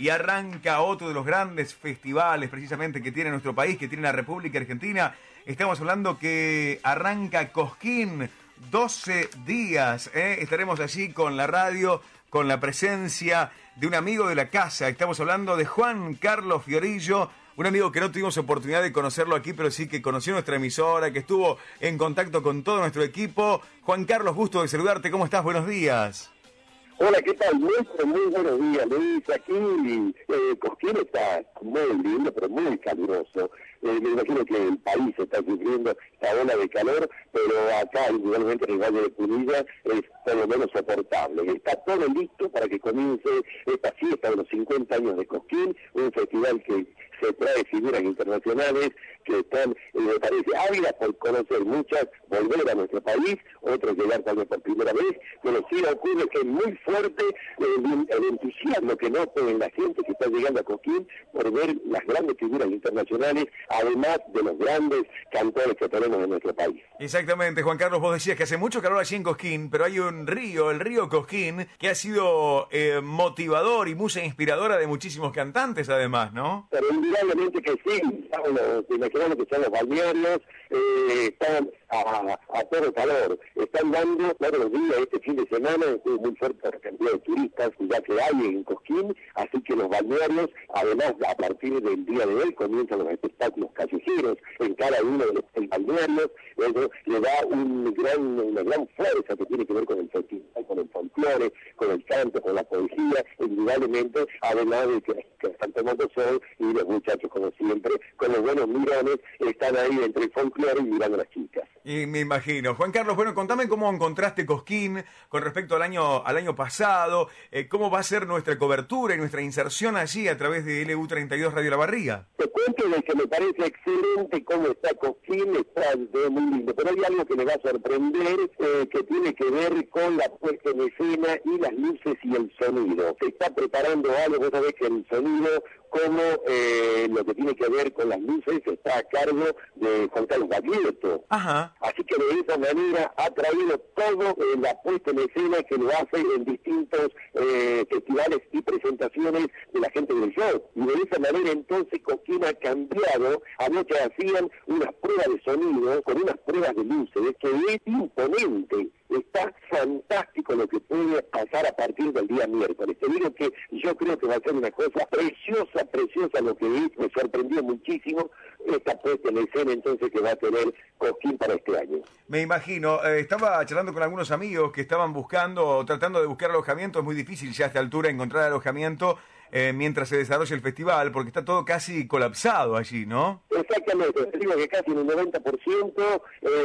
y arranca otro de los grandes festivales precisamente que tiene nuestro país, que tiene la República Argentina. Estamos hablando que arranca Cosquín, 12 días, estaremos allí con la radio, con la presencia de un amigo de la casa. Estamos hablando de Juan Carlos Fiorillo, un amigo que no tuvimos oportunidad de conocerlo aquí, pero sí que conoció nuestra emisora, que estuvo en contacto con todo nuestro equipo. Juan Carlos, gusto de saludarte, ¿cómo estás? Buenos días. Hola, ¿qué tal? Muy buenos días, Luis. Aquí Cosquín está muy lindo, pero muy caluroso. Me imagino que el país está sufriendo esta ola de calor, pero acá, igualmente en el Valle de Punilla, es por lo menos soportable. Está todo listo para que comience esta fiesta de los 50 años de Cosquín, un festival que se trae figuras internacionales que están, me parece, ávidas por conocer muchas, volver a nuestro país, otros llegar tal vez por primera vez, pero sí ocurre que es muy fuerte el entusiasmo que noto en la gente que está llegando a Cosquín por ver las grandes figuras internacionales, además de los grandes cantores que tenemos en nuestro país. Exactamente, Juan Carlos, vos decías que hace mucho calor allí en Cosquín, pero hay un río, el río Cosquín, que ha sido motivador y musa inspiradora de muchísimos cantantes además, ¿no? Pero indudablemente que sí, imaginamos que son los balnearios, están a todo calor, están dando todos los días, este fin de semana, estuvo muy fuerte la cantidad de turistas ya que hay en Cosquín, así que los balnearios, además a partir del día de hoy comienzan los espectáculos callejeros en cada uno de los balnearios, eso le da una gran fuerza que tiene que ver con el festival, con el folclore, con el canto, con la poesía, indudablemente, además de que están tomando sol y los muchachos, como siempre, con los buenos mirones, están ahí entre el folclore y mirando a las chicas. Y me imagino. Juan Carlos, bueno, contame cómo encontraste Cosquín con respecto al año pasado, cómo va a ser nuestra cobertura y nuestra inserción allí a través de LU32 Radio La Barriga. Te cuento de que me parece excelente cómo está Cosquín, está muy lindo, pero hay algo que me va a sorprender, que tiene que ver con la puesta en escena y las luces y el sonido. Se está preparando algo, vos sabés que el sonido, como lo que tiene que ver con las luces, está a cargo de Juan Carlos Baglietto. Ajá. Así que de esa manera ha traído todo la puesta en escena que lo hace en distintos festivales y presentaciones de la gente del show. Y de esa manera entonces Cosquín ha cambiado. Anoche hacían unas pruebas de sonido con unas pruebas de luces que es imponente. Está fantástico lo que puede pasar a partir del día miércoles. Te digo que yo creo que va a ser una cosa preciosa, preciosa lo que vi. Me sorprendió muchísimo esta puesta en escena entonces que va a tener Cosquín para este año. Me imagino. Estaba charlando con algunos amigos que estaban tratando de buscar alojamiento. Es muy difícil ya a esta altura encontrar alojamiento mientras se desarrolla el festival, porque está todo casi colapsado allí, ¿no? Exactamente, te digo que casi en un 90%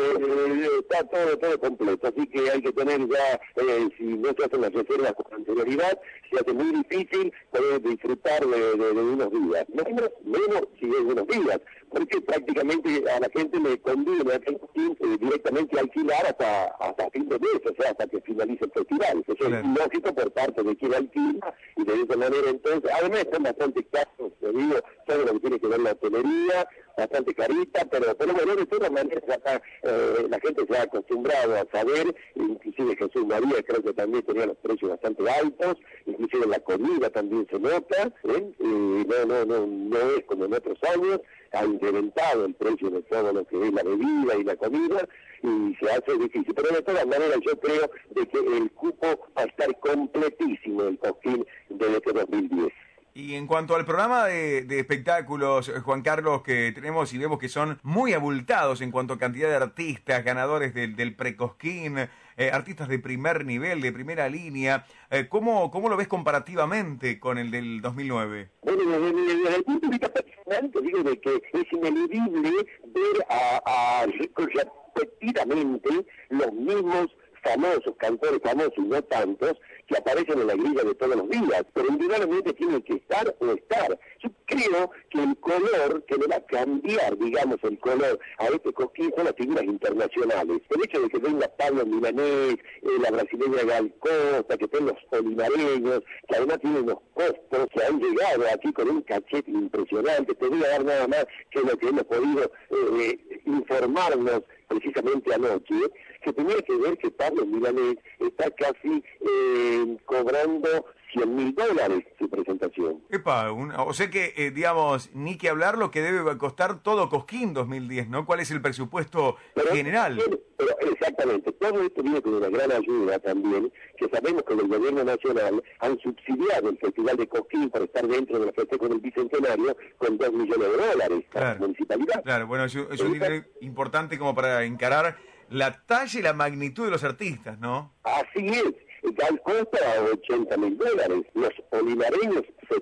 está todo completo, así que hay que tener ya, si no se hacen las reservas con anterioridad, se hace muy difícil poder disfrutar de unos días, menos si es unos días, porque prácticamente a la gente le conviene directamente alquilar hasta fin de mes, o sea, hasta que finalice el festival. Eso claro. Es lógico por parte de quien alquila, y de esa manera entonces, además están bastante caros, te digo, todo lo que tiene que ver la hotelería, bastante carita, pero bueno, de todas maneras acá, la gente se ha acostumbrado a saber, inclusive Jesús María creo que también tenía los precios bastante altos, inclusive la comida también se nota, no es como en otros años, ha incrementado el precio de todo lo que es la bebida y la comida, y se hace difícil, pero de todas maneras yo creo de que el cupo va a estar completísimo el Cosquín de este 2010. Y en cuanto al programa de espectáculos, Juan Carlos, que tenemos y vemos que son muy abultados en cuanto a cantidad de artistas, ganadores del pre-Cosquín, artistas de primer nivel, de primera línea, ¿cómo lo ves comparativamente con el del 2009? Bueno, desde el punto de vista personal, te digo de que es ineludible ver repetidamente los mismos famosos, cantores famosos y no tantos, que aparecen en la grilla de todos los días, pero indudablemente tienen que estar o estar. Yo creo que el color, que le va a cambiar, digamos, el color a este Cosquín son las figuras internacionales. El hecho de que venga Pablo Milanés, la brasileña Gal Costa, que estén los olivareños, que además tienen unos costos que han llegado aquí con un cachete impresionante. Te voy a dar nada más que lo que hemos podido informarnos precisamente anoche, que tenía que ver que Pablo Milanés está casi cobrando $100.000 su presentación. Epa, o sea que, digamos, ni que hablar lo que debe costar todo Cosquín 2010, ¿no? ¿Cuál es el presupuesto general? Pero exactamente, todo esto viene con una gran ayuda también, que sabemos que el gobierno nacional han subsidiado el Festival de Cosquín por estar dentro de la festejo del Bicentenario con $2 millones para la municipalidad. Claro, bueno, es un dinero importante como para encarar la talla y la magnitud de los artistas, ¿no? Así es. Gal Costa $80.000, los olivareños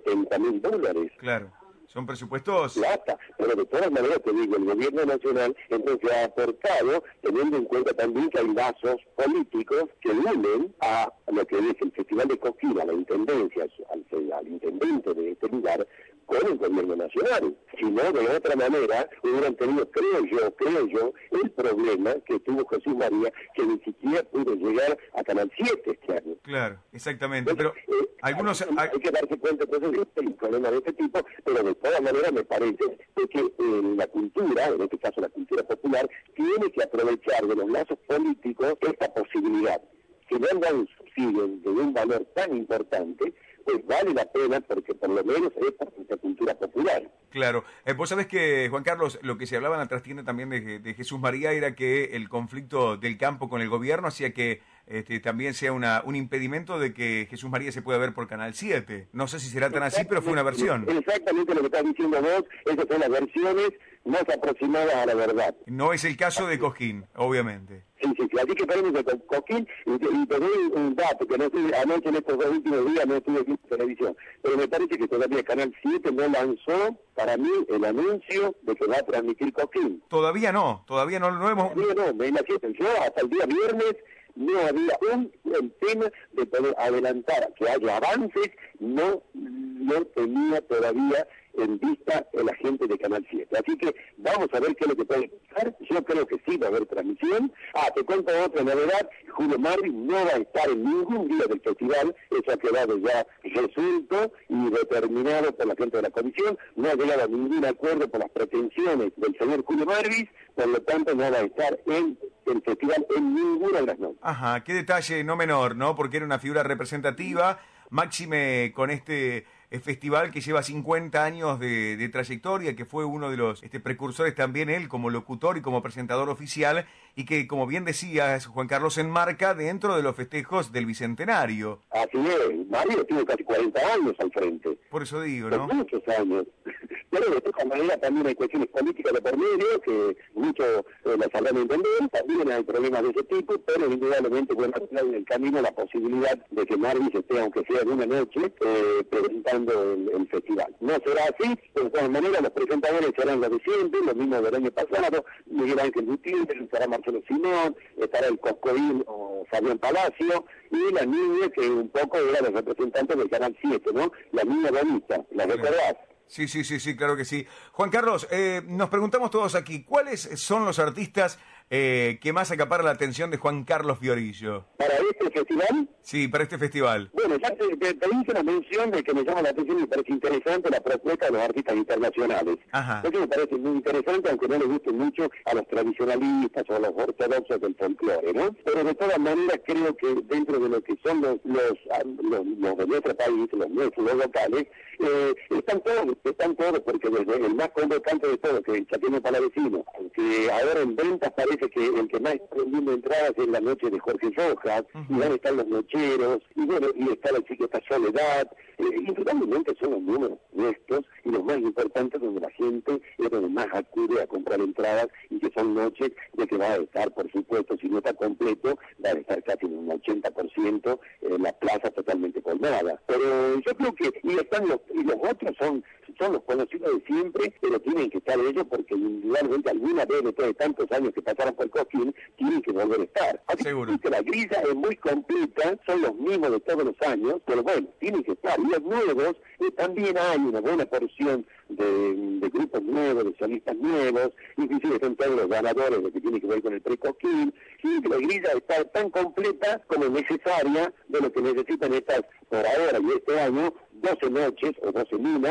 $70.000. Claro, son presupuestos... Plata, pero de todas maneras te digo, el gobierno nacional entonces ha aportado, teniendo en cuenta también que hay lazos políticos que unen a lo que es el Festival de Cosquín, a la intendencia, al intendente de este lugar, con el gobierno nacional. Si no, de otra manera, hubieran tenido, creo yo, el problema que tuvo Jesús María, que ni siquiera pudo llegar a Canal 7 este año. Claro, exactamente, pero algunos... Hay que darse cuenta entonces de un problema de este tipo, pero de todas maneras me parece que la cultura, en este caso la cultura popular, tiene que aprovechar de los lazos políticos esta posibilidad. Si no han dado un subsidio de un valor tan importante, pues vale la pena porque por lo menos es para nuestra cultura popular. Claro. Vos sabés que, Juan Carlos, lo que se hablaba en la trastienda también de Jesús María era que el conflicto del campo con el gobierno hacía que también sea un impedimento de que Jesús María se pueda ver por Canal 7. No sé si será tan así, pero fue una versión. Exactamente lo que estás diciendo vos, esas son las versiones más aproximadas a la verdad. No es el caso de Cosquín, obviamente. Sí. Así que tenemos de Cosquín, y te doy un dato, que no sé, anoche en estos 2 últimos días no estuve viendo televisión, pero me parece que todavía Canal 7 no lanzó, para mí, el anuncio de que va a transmitir Cosquín. Todavía no lo hemos... Todavía no, me imagino, yo hasta el día viernes no había un tema de poder adelantar que haya avances, no tenía todavía en vista la gente de Canal 7. Así que vamos a ver qué es lo que puede pasar. Yo creo que sí va a haber transmisión. Te cuento otra novedad. Julio Marvis no va a estar en ningún día del festival. Eso ha quedado ya resuelto y determinado por la gente de la comisión. No ha llegado a ningún acuerdo por las pretensiones del señor Julio Marvis. Por lo tanto, no va a estar en el festival en ninguna de las noches. Ajá, qué detalle no menor, ¿no? Porque era una figura representativa, máxime con este festival que lleva 50 años de trayectoria, que fue uno de los precursores también él como locutor y como presentador oficial, y que, como bien decías, Juan Carlos, enmarca dentro de los festejos del Bicentenario. Así es, Mario tiene casi 40 años al frente. Por eso digo, ¿no? Por muchos años. Pero de todas maneras también hay cuestiones políticas de por medio, que muchos las sabrán entender, también hay problemas de ese tipo, pero indudablemente bueno en el camino la posibilidad de que Marvis esté, aunque sea de una noche, presentando el festival. No será así, pero de todas maneras los presentadores serán los de siempre, los mismos del año pasado, Miguel Ángel Gutiérrez, estará Marcelo Simón, estará el Coscoín o Fabián Palacio, y la niña que un poco era la representante del Canal 7, ¿no? La niña bonita, ¿la recordás? Sí, claro que sí. Juan Carlos, nos preguntamos todos aquí, ¿cuáles son los artistas que más acaparan la atención de Juan Carlos Fiorillo? ¿Para este festival? Sí, para este festival. Bueno, ya te hice una mención de que me llama la atención y me parece interesante la propuesta de los artistas internacionales. Ajá. Eso me parece muy interesante, aunque no le guste mucho a los tradicionalistas o a los ortodoxos del folclore, ¿no? Pero de todas maneras creo que dentro de lo que son los de nuestro país, los locales, están todos, porque desde el más convocante de todos, que es el Chaqueño Palavecino, que ahora en ventas parece que el que más está vendiendo entradas es la noche de Jorge Rojas, y van a estar los nocheros, y bueno, y está la chiquita Soledad, indudablemente son los números estos, y los más importantes donde la gente es donde más acude a comprar entradas, y que son noches de que va a estar, por supuesto, si no está completo, va a estar casi en un 80% la plaza totalmente colmada. Pero yo creo que, y los otros son los conocidos de siempre, pero tienen que estar ellos porque indudablemente alguna vez, después de tantos años que pasaron por Cosquín, tienen que volver a estar. Así que la grilla es muy completa, son los mismos de todos los años, pero bueno, tienen que estar. Y los nuevos, también hay una buena porción de grupos nuevos, de solistas nuevos, inclusive son todos los ganadores de lo que tiene que ver con el pre-Cosquín. Sí, que la grilla está tan completa como necesaria de lo que necesitan estas, por ahora y este año, 12 noches o 12 lunas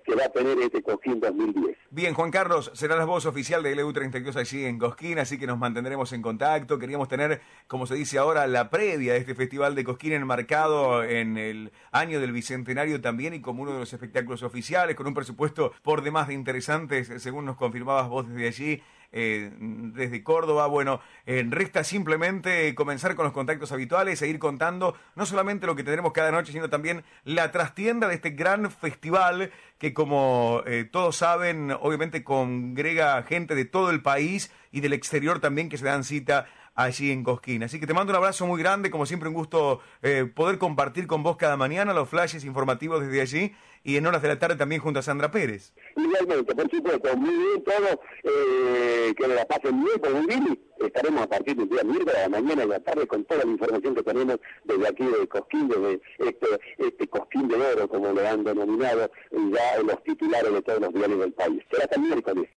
que va a tener este Cosquín 2010. Bien, Juan Carlos, será la voz oficial de LU32 allí en Cosquín, así que nos mantendremos en contacto. Queríamos tener, como se dice ahora, la previa de este festival de Cosquín enmarcado en el año del Bicentenario también y como uno de los espectáculos oficiales, con un presupuesto por demás de interesantes, según nos confirmabas vos desde allí. Desde Córdoba. Bueno, resta simplemente comenzar con los contactos habituales e ir contando no solamente lo que tendremos cada noche, sino también la trastienda de este gran festival que, como todos saben, obviamente congrega gente de todo el país y del exterior también que se dan cita allí en Cosquín. Así que te mando un abrazo muy grande, como siempre un gusto poder compartir con vos cada mañana los flashes informativos desde allí y en horas de la tarde también junto a Sandra Pérez. Igualmente, por supuesto, muy bien todo, que la pasen bien con un Billy. Estaremos a partir del día miércoles, a la mañana y a la tarde, con toda la información que tenemos desde aquí de Cosquín, desde este Cosquín de Oro, como lo han denominado ya los titulares de todos los diarios del país. Será hasta el miércoles.